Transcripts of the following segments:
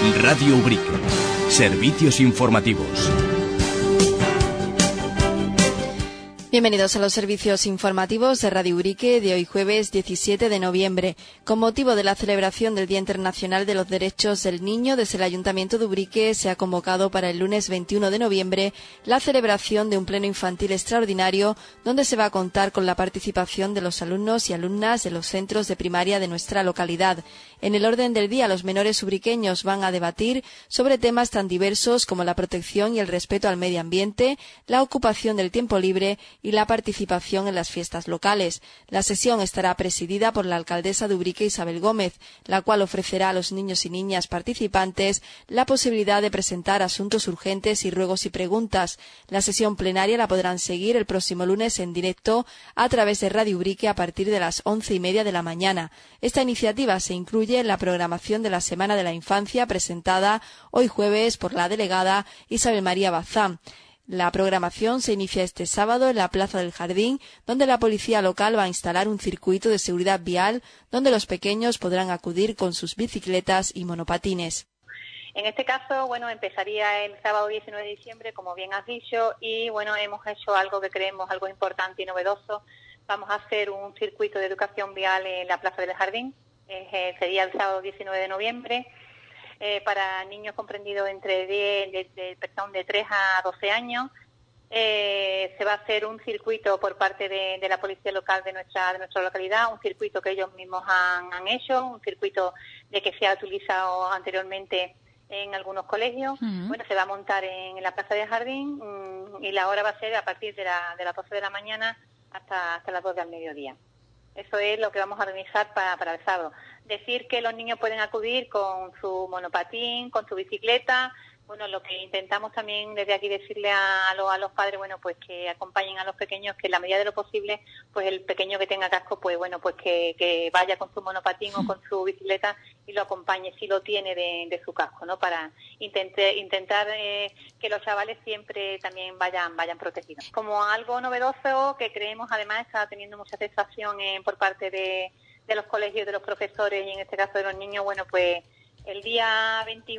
Radio Ubrique. Servicios informativos. Bienvenidos a los servicios informativos de Radio Ubrique de hoy jueves 17 de noviembre. Con motivo de la celebración del Día Internacional de los Derechos del Niño, desde el Ayuntamiento de Ubrique se ha convocado para el lunes 21 de noviembre la celebración de un pleno infantil extraordinario donde se va a contar con la participación de los alumnos y alumnas de los centros de primaria de nuestra localidad. En el orden del día, los menores ubriqueños van a debatir sobre temas tan diversos como la protección y el respeto al medio ambiente, la ocupación del tiempo libre y la participación en las fiestas locales. La sesión estará presidida por la alcaldesa de Ubrique, Isabel Gómez, la cual ofrecerá a los niños y niñas participantes la posibilidad de presentar asuntos urgentes y ruegos y preguntas. La sesión plenaria la podrán seguir el próximo lunes en directo a través de Radio Ubrique a partir de las 11:30 de la mañana. Esta iniciativa se incluye en la programación de la Semana de la Infancia presentada hoy jueves por la delegada Isabel María Bazán. La programación se inicia este sábado en la Plaza del Jardín, donde la policía local va a instalar un circuito de seguridad vial donde los pequeños podrán acudir con sus bicicletas y monopatines. En este caso, empezaría el sábado 19 de diciembre, como bien has dicho, y hemos hecho algo que creemos algo importante y novedoso. Vamos a hacer un circuito de educación vial en la Plaza del Jardín. Sería el sábado 19 de noviembre. Para niños comprendidos entre de 3 a 12 años. Se va a hacer un circuito por parte de la policía local de nuestra localidad, un circuito que ellos mismos han hecho, un circuito de que se ha utilizado anteriormente en algunos colegios. Se va a montar en la Plaza del Jardín y la hora va a ser a partir de las 12 de la mañana hasta las 2 del mediodía. Eso es lo que vamos a organizar para el sábado. Decir que los niños pueden acudir con su monopatín, con su bicicleta. Lo que intentamos también desde aquí decirle a los padres, pues que acompañen a los pequeños, que en la medida de lo posible, pues el pequeño que tenga casco, pues que vaya con su monopatín o con su bicicleta y lo acompañe, si lo tiene, de su casco, ¿no? Para intentar que los chavales siempre también vayan protegidos. Como algo novedoso que creemos, además, está teniendo mucha aceptación por parte de los colegios, de los profesores y en este caso de los niños, el día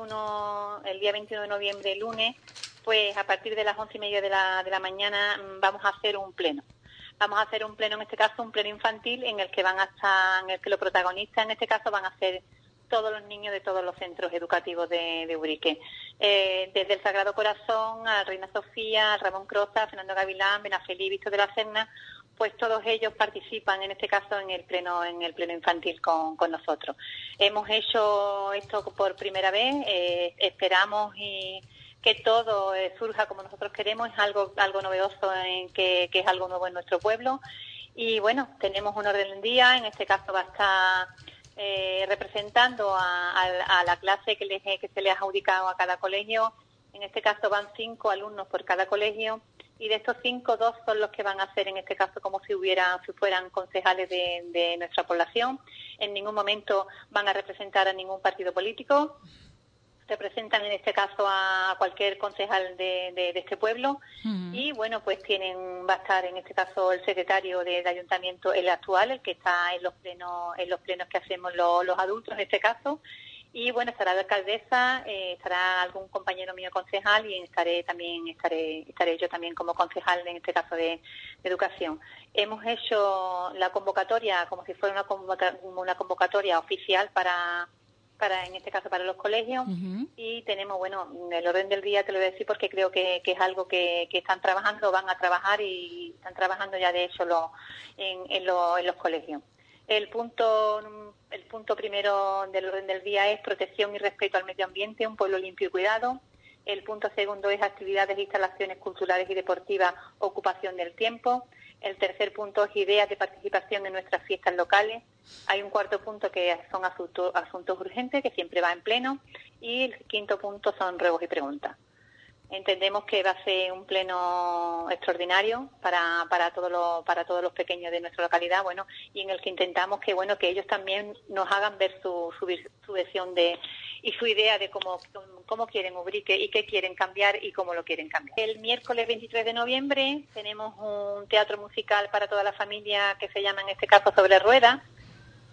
21 de noviembre, lunes, pues a partir de las 11:30 de la mañana vamos a hacer un pleno. Vamos a hacer un pleno, en este caso un pleno infantil, en el que los protagonistas en este caso van a ser todos los niños de todos los centros educativos de Ubrique. Desde el Sagrado Corazón a Reina Sofía, Ramón Croza, Fernando Gavilán, Benafeli, Víctor de la Serna, pues todos ellos participan en este caso en el pleno infantil con nosotros. Hemos hecho esto por primera vez, esperamos y que todo surja como nosotros queremos, es algo novedoso, que es algo nuevo en nuestro pueblo. Y tenemos un orden del día, en este caso va a estar representando a la clase que se le ha adjudicado a cada colegio. En este caso van 5 alumnos por cada colegio. Y de estos 5, 2 son los que van a ser, en este caso, como si fueran concejales de nuestra población. En ningún momento van a representar a ningún partido político. Representan, en este caso, a cualquier concejal de este pueblo. Y, pues va a estar, en este caso, el secretario del ayuntamiento, el actual, el que está en los plenos que hacemos los adultos, en este caso. Y estará la alcaldesa, estará algún compañero mío concejal y estaré yo también como concejal, en este caso de educación. Hemos hecho la convocatoria como si fuera una convocatoria oficial para en este caso para los colegios. Y tenemos, el orden del día te lo voy a decir porque creo que es algo que están trabajando, van a trabajar y están trabajando ya de hecho en los colegios. El punto primero del orden del día es protección y respeto al medio ambiente, un pueblo limpio y cuidado. El punto segundo es actividades e instalaciones culturales y deportivas, ocupación del tiempo. El tercer punto es ideas de participación en nuestras fiestas locales. Hay un cuarto punto que son asuntos urgentes, que siempre va en pleno. Y el quinto punto son ruegos y preguntas. Entendemos que va a ser un pleno extraordinario para todos los pequeños de nuestra localidad, y en el que intentamos que ellos también nos hagan ver su versión y su idea de cómo quieren Ubrique y qué quieren cambiar y cómo lo quieren cambiar. El miércoles 23 de noviembre tenemos un teatro musical para toda la familia que se llama, en este caso, Sobre Ruedas.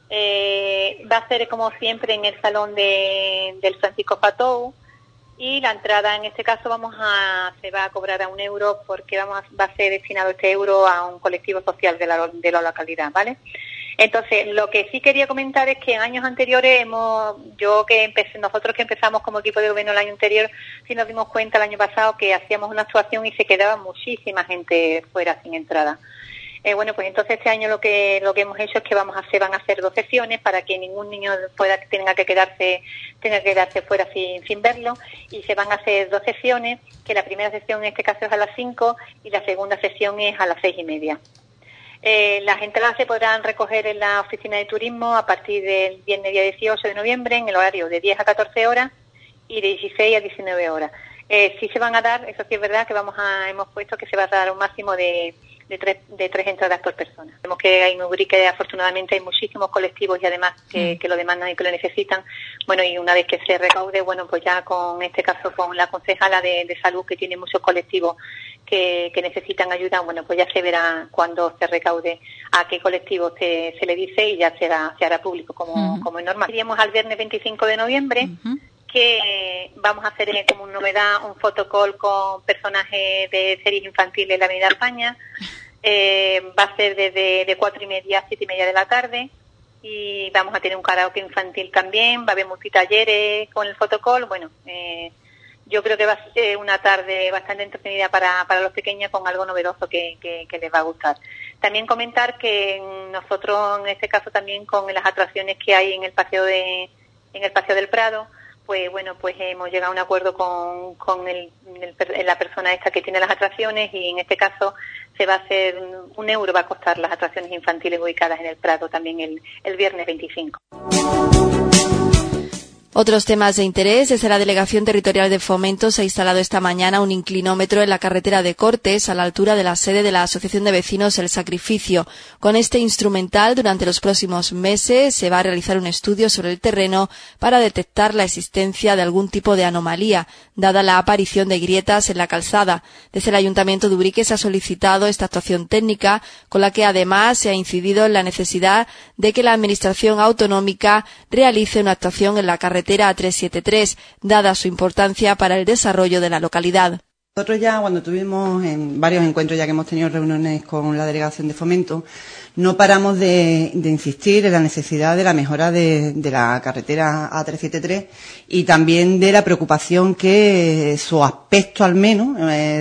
Va a ser como siempre en el salón del Francisco Patou, y la entrada en este caso se va a cobrar a €1 porque va a ser destinado este euro a un colectivo social de la localidad, ¿vale? Entonces, lo que sí quería comentar es que en años anteriores nosotros que empezamos como equipo de gobierno el año anterior, sí nos dimos cuenta el año pasado que hacíamos una actuación y se quedaba muchísima gente fuera sin entrada. Bueno, pues entonces este año lo que hemos hecho es que van a hacer 2 sesiones para que ningún niño tenga que quedarse fuera sin verlo, y se van a hacer 2 sesiones, que la primera sesión en este caso es a las 5 y la segunda sesión es a las 6:30. Las entradas se podrán recoger en la oficina de turismo a partir del viernes día 18 de noviembre en el horario de 10 a 14 horas y de 16 a 19 horas. Sí se van a dar, eso sí es verdad, que hemos puesto que se va a dar un máximo de 3 entradas por persona. Vemos que en Ubrique afortunadamente hay muchísimos colectivos y además que lo demandan y que lo necesitan. Bueno, y una vez que se recaude, bueno, pues ya con este caso con la concejala de salud, que tiene muchos colectivos que necesitan ayuda, bueno, pues ya se verá cuando se recaude a qué colectivo se le dice y ya se hará público como es normal. Iríamos al viernes 25 de noviembre, que vamos a hacer como novedad un fotocall con personajes de series infantiles en la Avenida España. Va a ser de 4:30 a 7:30 de la tarde, y vamos a tener un karaoke infantil también, va a haber multitalleres con el fotocall. Bueno, yo creo que va a ser una tarde bastante entretenida para los pequeños, con algo novedoso que les va a gustar. También comentar que nosotros, en este caso también con las atracciones que hay en el Paseo del Prado, pues bueno, pues hemos llegado a un acuerdo con la persona esta que tiene las atracciones, y en este caso se va a hacer €1 va a costar las atracciones infantiles ubicadas en el Prado también el viernes 25. Otros temas de interés. Desde la Delegación Territorial de Fomento se ha instalado esta mañana un inclinómetro en la carretera de Cortes, a la altura de la sede de la Asociación de Vecinos El Sacrificio. Con este instrumental, durante los próximos meses, se va a realizar un estudio sobre el terreno para detectar la existencia de algún tipo de anomalía, dada la aparición de grietas en la calzada. Desde el Ayuntamiento de Ubrique se ha solicitado esta actuación técnica, con la que además se ha incidido en la necesidad de que la Administración autonómica realice una actuación en la carretera A373, dada su importancia para el desarrollo de la localidad. Nosotros ya, cuando tuvimos en varios encuentros, ya que hemos tenido reuniones con la Delegación de Fomento, no paramos de insistir en la necesidad de la mejora de la carretera A373 y también de la preocupación que su aspecto, al menos,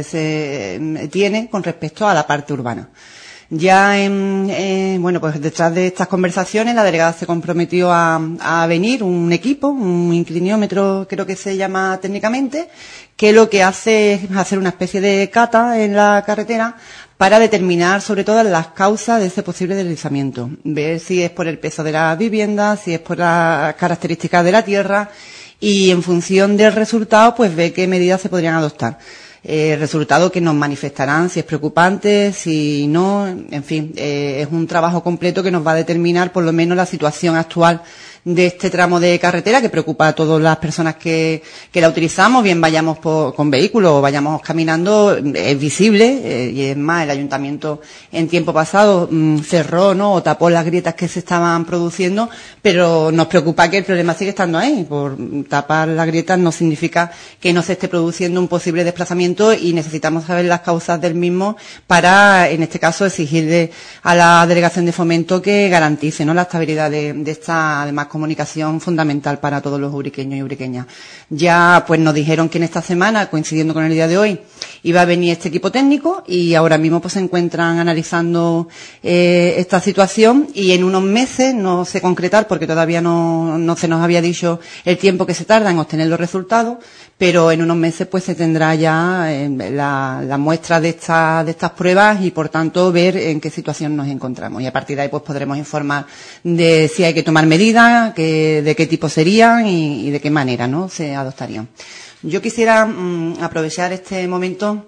tiene con respecto a la parte urbana. Ya pues detrás de estas conversaciones la delegada se comprometió a venir un equipo, un incliniómetro creo que se llama técnicamente, que lo que hace es hacer una especie de cata en la carretera para determinar sobre todo las causas de ese posible deslizamiento. Ver si es por el peso de la vivienda, si es por las características de la tierra, y en función del resultado pues ver qué medidas se podrían adoptar. Resultado que nos manifestarán si es preocupante, si no, en fin, es un trabajo completo que nos va a determinar por lo menos la situación actual de este tramo de carretera, que preocupa a todas las personas que la utilizamos, bien vayamos con vehículos o vayamos caminando, es visible, y es más, el ayuntamiento en tiempo pasado cerró, ¿no?, o tapó las grietas que se estaban produciendo, pero nos preocupa que el problema sigue estando ahí. Por tapar las grietas no significa que no se esté produciendo un posible desplazamiento, y necesitamos saber las causas del mismo para, en este caso, exigirle a la Delegación de Fomento que garantice, ¿no?, la estabilidad de esta, además, comunicación fundamental para todos los ubriqueños y ubriqueñas. Ya pues nos dijeron que en esta semana, coincidiendo con el día de hoy, iba a venir este equipo técnico, y ahora mismo pues se encuentran analizando esta situación, y en unos meses, no sé concretar porque todavía no se nos había dicho el tiempo que se tarda en obtener los resultados, pero en unos meses pues se tendrá ya la muestra de estas pruebas, y por tanto ver en qué situación nos encontramos, y a partir de ahí pues podremos informar de si hay que tomar medidas, de qué tipo serían y de qué manera, ¿no?, se adoptarían. Yo quisiera aprovechar este momento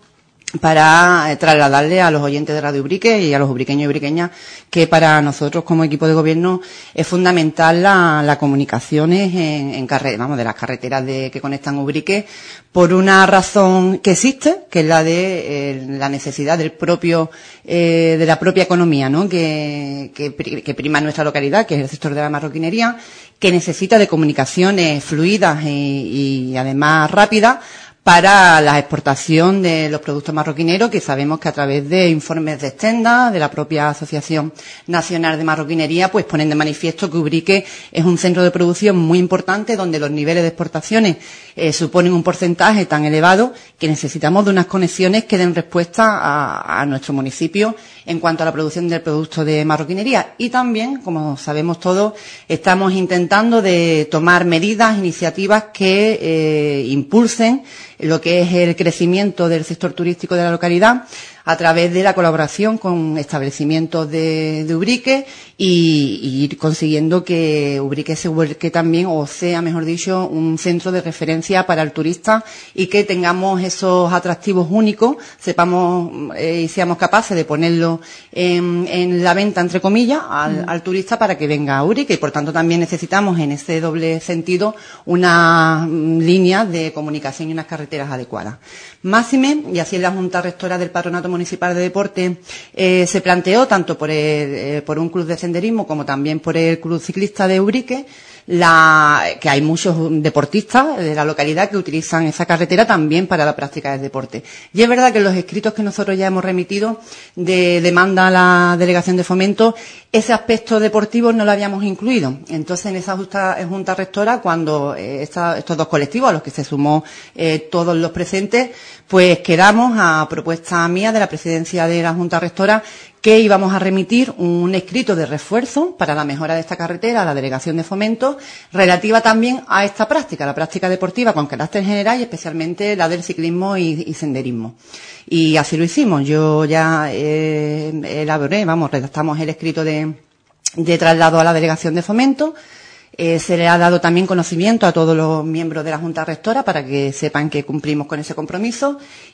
para trasladarle a los oyentes de Radio Ubrique y a los ubriqueños y ubriqueñas que para nosotros como equipo de gobierno es fundamental la comunicaciones en vamos, de las carreteras que conectan Ubrique, por una razón que existe, que es la de la necesidad del propio de la propia economía, ¿no? que prima en nuestra localidad, que es el sector de la marroquinería, que necesita de comunicaciones fluidas y además rápidas para la exportación de los productos marroquineros, que sabemos que a través de informes de Stenda, de la propia Asociación Nacional de Marroquinería, pues ponen de manifiesto que Ubrique es un centro de producción muy importante, donde los niveles de exportaciones suponen un porcentaje tan elevado que necesitamos de unas conexiones que den respuesta a nuestro municipio en cuanto a la producción del producto de marroquinería. Y también, como sabemos todos, estamos intentando de tomar medidas, iniciativas que impulsen lo que es el crecimiento del sector turístico de la localidad a través de la colaboración con establecimientos de Ubrique y ir consiguiendo que Ubrique se vuelque también, o sea, mejor dicho, un centro de referencia para el turista, y que tengamos esos atractivos únicos, sepamos y seamos capaces de ponerlo en la venta, entre comillas, al turista para que venga a Ubrique. Y por tanto también necesitamos en ese doble sentido una línea de comunicación y unas carreteras adecuadas. Máxime, y así en la Junta Rectora del Patronato Municipal de Deporte se planteó, tanto por un club de senderismo como también por el Club Ciclista de Ubrique, que hay muchos deportistas de la localidad que utilizan esa carretera también para la práctica del deporte. Y es verdad que en los escritos que nosotros ya hemos remitido de demanda a la Delegación de Fomento, ese aspecto deportivo no lo habíamos incluido. Entonces, en esa Junta Rectora, cuando estos dos colectivos, a los que se sumó todos los presentes, pues quedamos, a propuesta mía de la presidencia de la Junta Rectora, que íbamos a remitir un escrito de refuerzo para la mejora de esta carretera a la Delegación de Fomento, relativa también a esta práctica, la práctica deportiva con carácter general y especialmente la del ciclismo y senderismo. Y así lo hicimos. Yo ya redactamos el escrito de traslado a la Delegación de Fomento. Se le ha dado también conocimiento a todos los miembros de la Junta Rectora para que sepan que cumplimos con ese compromiso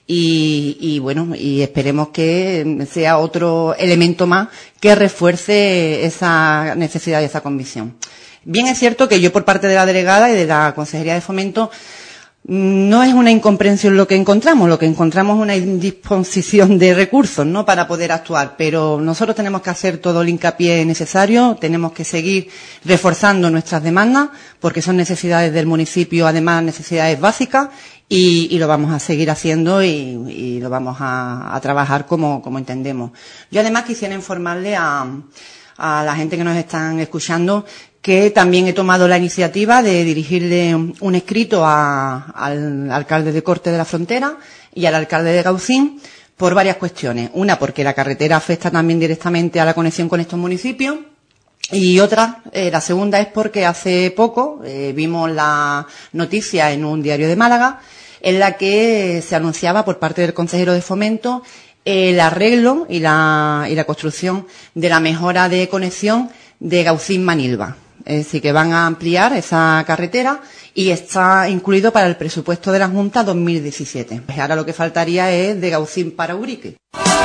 y esperemos que sea otro elemento más que refuerce esa necesidad y esa convicción. Bien, es cierto que yo, por parte de la delegada y de la Consejería de Fomento, no es una incomprensión lo que encontramos es una indisposición de recursos, ¿no?, para poder actuar, pero nosotros tenemos que hacer todo el hincapié necesario, tenemos que seguir reforzando nuestras demandas, porque son necesidades del municipio, además necesidades básicas, y lo vamos a seguir haciendo y lo vamos a trabajar como entendemos. Yo además quisiera informarle a la gente que nos están escuchando que también he tomado la iniciativa de dirigirle un escrito al alcalde de Corte de la Frontera y al alcalde de Gaucín por varias cuestiones. Una, porque la carretera afecta también directamente a la conexión con estos municipios, y otra, la segunda, es porque hace poco vimos la noticia en un diario de Málaga en la que se anunciaba por parte del consejero de Fomento el arreglo y la construcción de la mejora de conexión de Gaucín-Manilva. Es decir, que van a ampliar esa carretera y está incluido para el presupuesto de la Junta 2017. Pues ahora lo que faltaría es de Gaucín para Ubrique.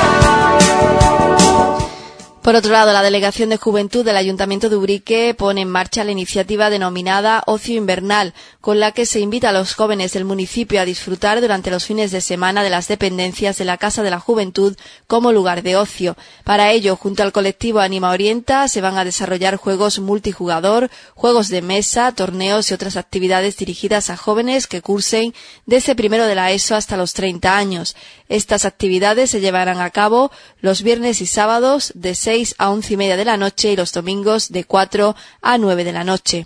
Por otro lado, la Delegación de Juventud del Ayuntamiento de Ubrique pone en marcha la iniciativa denominada Ocio Invernal, con la que se invita a los jóvenes del municipio a disfrutar durante los fines de semana de las dependencias de la Casa de la Juventud como lugar de ocio. Para ello, junto al colectivo Anima Orienta, se van a desarrollar juegos multijugador, juegos de mesa, torneos y otras actividades dirigidas a jóvenes que cursen desde primero de la ESO hasta los 30 años. Estas actividades se llevarán a cabo los viernes y sábados de 6 a 11:30 de la noche y los domingos de 4 a 9 de la noche.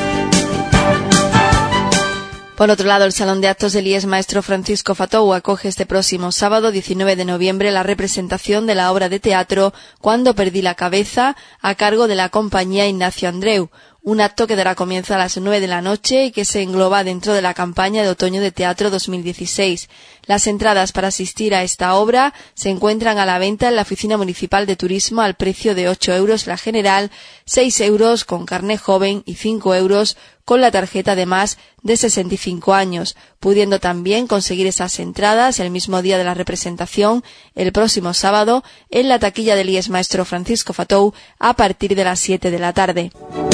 Por otro lado, el Salón de Actos del IES Maestro Francisco Fatou acoge este próximo sábado 19 de noviembre la representación de la obra de teatro Cuando perdí la cabeza, a cargo de la compañía Ignacio Andreu. Un acto que dará comienzo a las 9 de la noche y que se engloba dentro de la campaña de otoño de teatro 2016. Las entradas para asistir a esta obra se encuentran a la venta en la Oficina Municipal de Turismo al precio de 8 € la general, 6 euros con carné joven y 5 euros con la tarjeta de más de 65 años, pudiendo también conseguir esas entradas el mismo día de la representación, el próximo sábado, en la taquilla del IES Maestro Francisco Fatou a partir de las 7 de la tarde.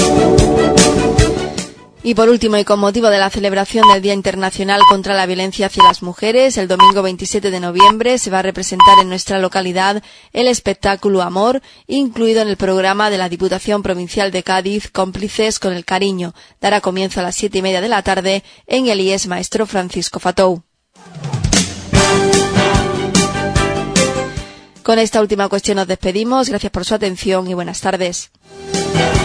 Y por último, y con motivo de la celebración del Día Internacional contra la Violencia hacia las Mujeres, el domingo 27 de noviembre se va a representar en nuestra localidad el espectáculo Amor, incluido en el programa de la Diputación Provincial de Cádiz, Cómplices con el Cariño. Dará comienzo a las 7:30 de la tarde en el IES Maestro Francisco Fatou. Con esta última cuestión nos despedimos. Gracias por su atención y buenas tardes.